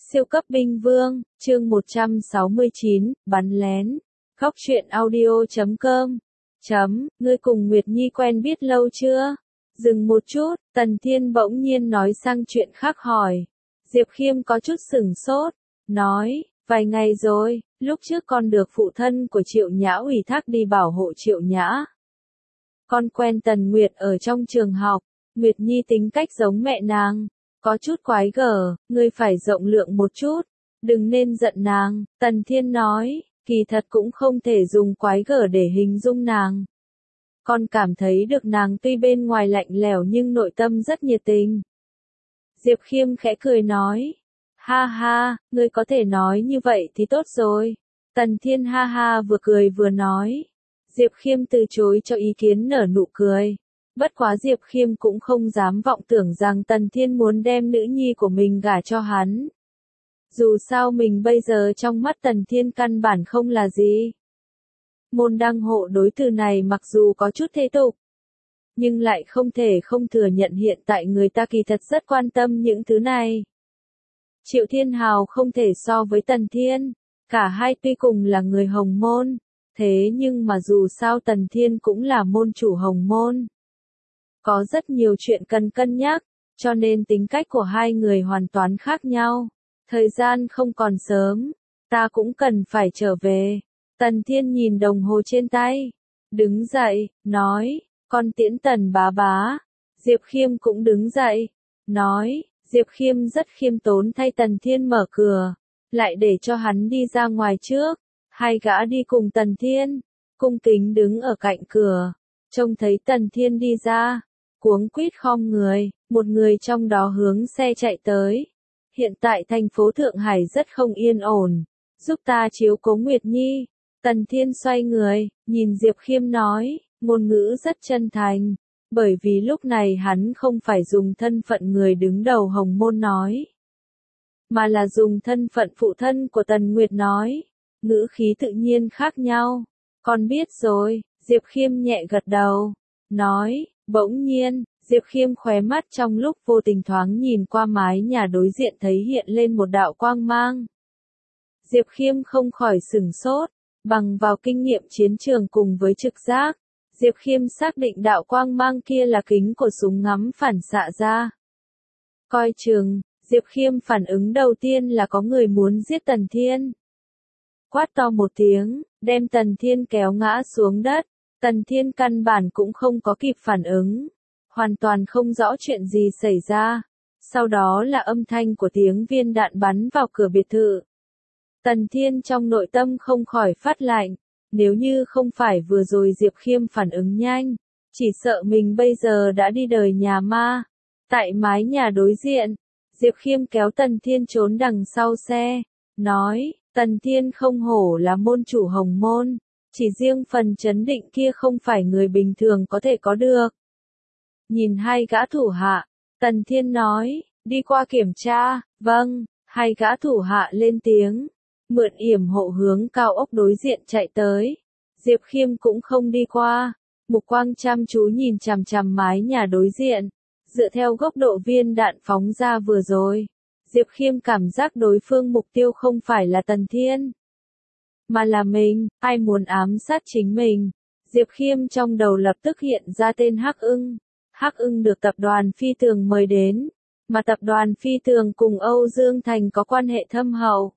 Siêu cấp binh vương, chương 169, bắn lén. Khóc chuyện audio.com. Ngươi cùng Nguyệt Nhi quen biết lâu chưa? Dừng một chút, Tần Thiên bỗng nhiên nói sang chuyện khác hỏi. Diệp Khiêm có chút sửng sốt, nói, vài ngày rồi, lúc trước con được phụ thân của Triệu Nhã ủy thác đi bảo hộ Triệu Nhã. Con quen Tần Nguyệt ở trong trường học, Nguyệt Nhi tính cách giống mẹ nàng. Có chút quái gở, ngươi phải rộng lượng một chút, đừng nên giận nàng, Tần Thiên nói, kỳ thật cũng không thể dùng quái gở để hình dung nàng. Con cảm thấy được nàng tuy bên ngoài lạnh lẽo nhưng nội tâm rất nhiệt tình. Diệp Khiêm khẽ cười nói, ha ha, ngươi có thể nói như vậy thì tốt rồi. Tần Thiên ha ha vừa cười vừa nói. Diệp Khiêm từ chối cho ý kiến nở nụ cười. Bất quá Diệp Khiêm cũng không dám vọng tưởng rằng Tần Thiên muốn đem nữ nhi của mình gả cho hắn. Dù sao mình bây giờ trong mắt Tần Thiên căn bản không là gì. Môn đăng hộ đối từ này mặc dù có chút thế tục, nhưng lại không thể không thừa nhận hiện tại người ta kỳ thật rất quan tâm những thứ này. Triệu Thiên Hào không thể so với Tần Thiên, cả hai tuy cùng là người Hồng Môn, thế nhưng mà dù sao Tần Thiên cũng là môn chủ Hồng Môn. Có rất nhiều chuyện cần cân nhắc, cho nên tính cách của hai người hoàn toàn khác nhau. Thời gian không còn sớm, ta cũng cần phải trở về. Tần Thiên nhìn đồng hồ trên tay, đứng dậy, nói, con tiễn Tần bá bá. Diệp Khiêm cũng đứng dậy, nói, Diệp Khiêm rất khiêm tốn thay Tần Thiên mở cửa, lại để cho hắn đi ra ngoài trước. Hai gã đi cùng Tần Thiên, cung kính đứng ở cạnh cửa, trông thấy Tần Thiên đi ra. Cuống quýt khom người, một người trong đó hướng xe chạy tới. Hiện tại thành phố Thượng Hải rất không yên ổn, giúp ta chiếu cố Nguyệt Nhi. Tần Thiên xoay người, nhìn Diệp Khiêm nói, ngôn ngữ rất chân thành, bởi vì lúc này hắn không phải dùng thân phận người đứng đầu Hồng Môn nói, mà là dùng thân phận phụ thân của Tần Nguyệt nói, ngữ khí tự nhiên khác nhau. Con biết rồi, Diệp Khiêm nhẹ gật đầu, nói. Bỗng nhiên, Diệp Khiêm khóe mắt trong lúc vô tình thoáng nhìn qua mái nhà đối diện thấy hiện lên một đạo quang mang. Diệp Khiêm không khỏi sửng sốt, bằng vào kinh nghiệm chiến trường cùng với trực giác, Diệp Khiêm xác định đạo quang mang kia là kính của súng ngắm phản xạ ra. Coi chừng, Diệp Khiêm phản ứng đầu tiên là có người muốn giết Tần Thiên. Quát to một tiếng, đem Tần Thiên kéo ngã xuống đất. Tần Thiên căn bản cũng không có kịp phản ứng, hoàn toàn không rõ chuyện gì xảy ra. Sau đó là âm thanh của tiếng viên đạn bắn vào cửa biệt thự. Tần Thiên trong nội tâm không khỏi phát lạnh, nếu như không phải vừa rồi Diệp Khiêm phản ứng nhanh, chỉ sợ mình bây giờ đã đi đời nhà ma. Tại mái nhà đối diện, Diệp Khiêm kéo Tần Thiên trốn đằng sau xe, nói, Tần Thiên không hổ là môn chủ Hồng Môn. Chỉ riêng phần chấn định kia không phải người bình thường có thể có được. Nhìn hai gã thủ hạ, Tần Thiên nói, đi qua kiểm tra, vâng, hai gã thủ hạ lên tiếng, mượn yểm hộ hướng cao ốc đối diện chạy tới. Diệp Khiêm cũng không đi qua, mục quang chăm chú nhìn chằm chằm mái nhà đối diện, dựa theo góc độ viên đạn phóng ra vừa rồi. Diệp Khiêm cảm giác đối phương mục tiêu không phải là Tần Thiên, mà là mình, ai muốn ám sát chính mình. Diệp Khiêm trong đầu lập tức hiện ra tên Hắc Ưng. Hắc Ưng được tập đoàn Phi Tường mời đến, mà tập đoàn Phi Tường cùng Âu Dương Thành có quan hệ thâm hậu.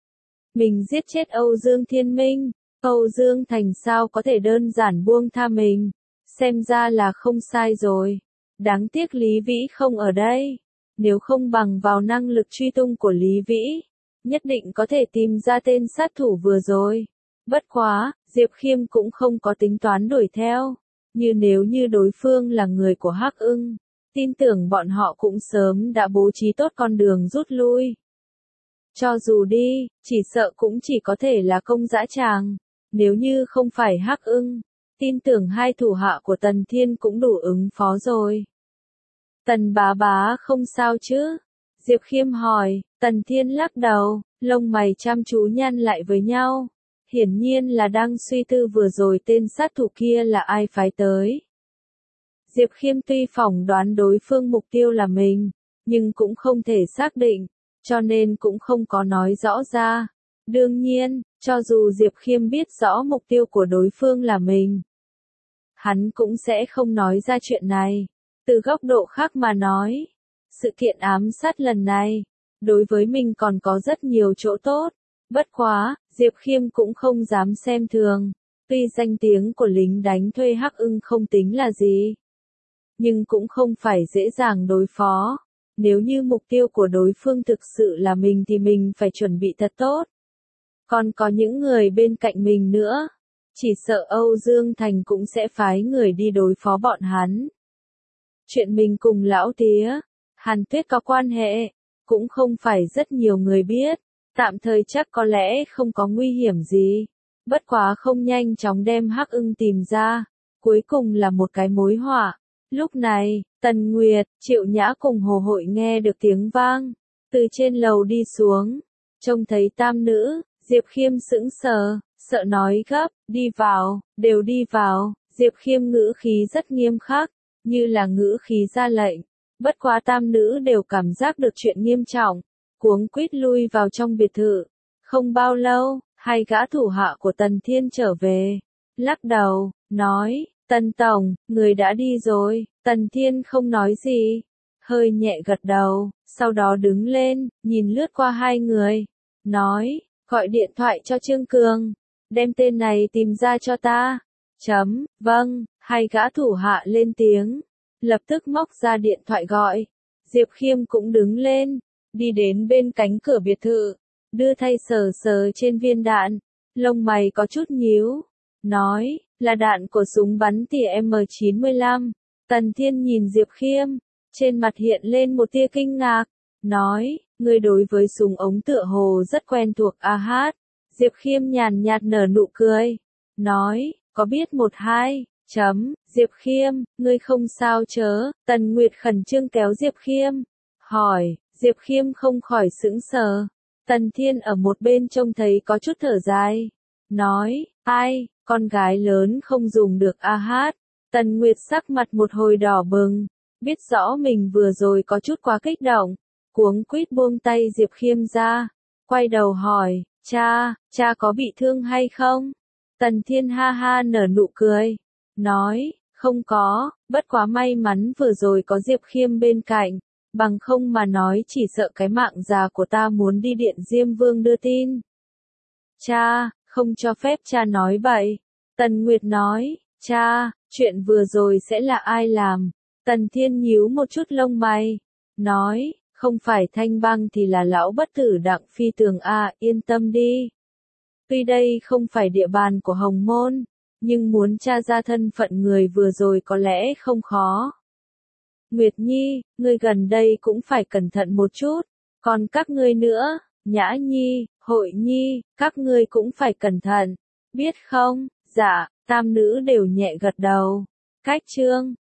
Mình giết chết Âu Dương Thiên Minh, Âu Dương Thành sao có thể đơn giản buông tha mình, xem ra là không sai rồi. Đáng tiếc Lý Vĩ không ở đây, nếu không bằng vào năng lực truy tung của Lý Vĩ, nhất định có thể tìm ra tên sát thủ vừa rồi. Bất quá, Diệp Khiêm cũng không có tính toán đuổi theo. Nếu như đối phương là người của Hắc Ưng, tin tưởng bọn họ cũng sớm đã bố trí tốt con đường rút lui. Cho dù đi, chỉ sợ cũng chỉ có thể là công dã tràng. Nếu như không phải Hắc Ưng, tin tưởng hai thủ hạ của Tần Thiên cũng đủ ứng phó rồi. Tần bá bá không sao chứ? Diệp Khiêm hỏi. Tần Thiên lắc đầu, lông mày chăm chú nhăn lại với nhau. Hiển nhiên là đang suy tư vừa rồi tên sát thủ kia là ai phái tới. Diệp Khiêm tuy phỏng đoán đối phương mục tiêu là mình, nhưng cũng không thể xác định, cho nên cũng không có nói rõ ra. Đương nhiên, cho dù Diệp Khiêm biết rõ mục tiêu của đối phương là mình, hắn cũng sẽ không nói ra chuyện này. Từ góc độ khác mà nói, sự kiện ám sát lần này, đối với mình còn có rất nhiều chỗ tốt. Bất quá, Diệp Khiêm cũng không dám xem thường. Tuy danh tiếng của lính đánh thuê Hắc Ưng không tính là gì, nhưng cũng không phải dễ dàng đối phó. Nếu như mục tiêu của đối phương thực sự là mình thì mình phải chuẩn bị thật tốt. Còn có những người bên cạnh mình nữa. Chỉ sợ Âu Dương Thành cũng sẽ phái người đi đối phó bọn hắn. Chuyện mình cùng lão tía, Hàn Tuyết có quan hệ, cũng không phải rất nhiều người biết. Tạm thời chắc có lẽ không có nguy hiểm gì. Bất quá không nhanh chóng đem Hắc Ưng tìm ra. Cuối cùng là một cái mối họa. Lúc này, Tần Nguyệt, Triệu Nhã cùng Hồ Hội nghe được tiếng vang. Từ trên lầu đi xuống. Trông thấy tam nữ, Diệp Khiêm sững sờ, sợ nói gấp, đi vào, đều đi vào. Diệp Khiêm ngữ khí rất nghiêm khắc, như là ngữ khí ra lệnh. Bất quá tam nữ đều cảm giác được chuyện nghiêm trọng, cuống quýt lui vào trong biệt thự. Không bao lâu, hai gã thủ hạ của Tần Thiên trở về, lắc đầu, nói, Tần Tổng, người đã đi rồi. Tần Thiên không nói gì, hơi nhẹ gật đầu, sau đó đứng lên, nhìn lướt qua hai người, nói, gọi điện thoại cho Trương Cường, đem tên này tìm ra cho ta. Vâng, hai gã thủ hạ lên tiếng, lập tức móc ra điện thoại gọi. Diệp Khiêm cũng đứng lên, đi đến bên cánh cửa biệt thự, đưa tay sờ sờ trên viên đạn, lông mày có chút nhíu, nói, là đạn của súng bắn tỉa M95. Tần Thiên nhìn Diệp Khiêm, trên mặt hiện lên một tia kinh ngạc, nói, người đối với súng ống tựa hồ rất quen thuộc a hát. Diệp Khiêm nhàn nhạt nở nụ cười, nói, có biết một hai. Diệp Khiêm, ngươi không sao chớ? Tần Nguyệt khẩn trương kéo Diệp Khiêm, hỏi. Diệp Khiêm không khỏi sững sờ. Tần Thiên ở một bên trông thấy có chút thở dài, nói, ai, con gái lớn không dùng được a hát. Tần Nguyệt sắc mặt một hồi đỏ bừng, biết rõ mình vừa rồi có chút quá kích động, cuống quýt buông tay Diệp Khiêm ra, quay đầu hỏi, cha có bị thương hay không? Tần Thiên ha ha nở nụ cười, nói, không có, bất quá may mắn vừa rồi có Diệp Khiêm bên cạnh, bằng không mà nói chỉ sợ cái mạng già của ta muốn đi điện Diêm Vương đưa tin. Cha, không cho phép cha nói bậy. Tần Nguyệt nói, cha, chuyện vừa rồi sẽ là ai làm? Tần Thiên nhíu một chút lông mày, nói, không phải Thanh Bang thì là lão bất tử Đặng Phi Tường a, yên tâm đi. Tuy đây không phải địa bàn của Hồng Môn, nhưng muốn tra ra thân phận người vừa rồi có lẽ không khó. Nguyệt Nhi, ngươi gần đây cũng phải cẩn thận một chút, còn các ngươi nữa, Nhã Nhi, Hội Nhi, các ngươi cũng phải cẩn thận, biết không? Dạ, tam nữ đều nhẹ gật đầu. Cách chương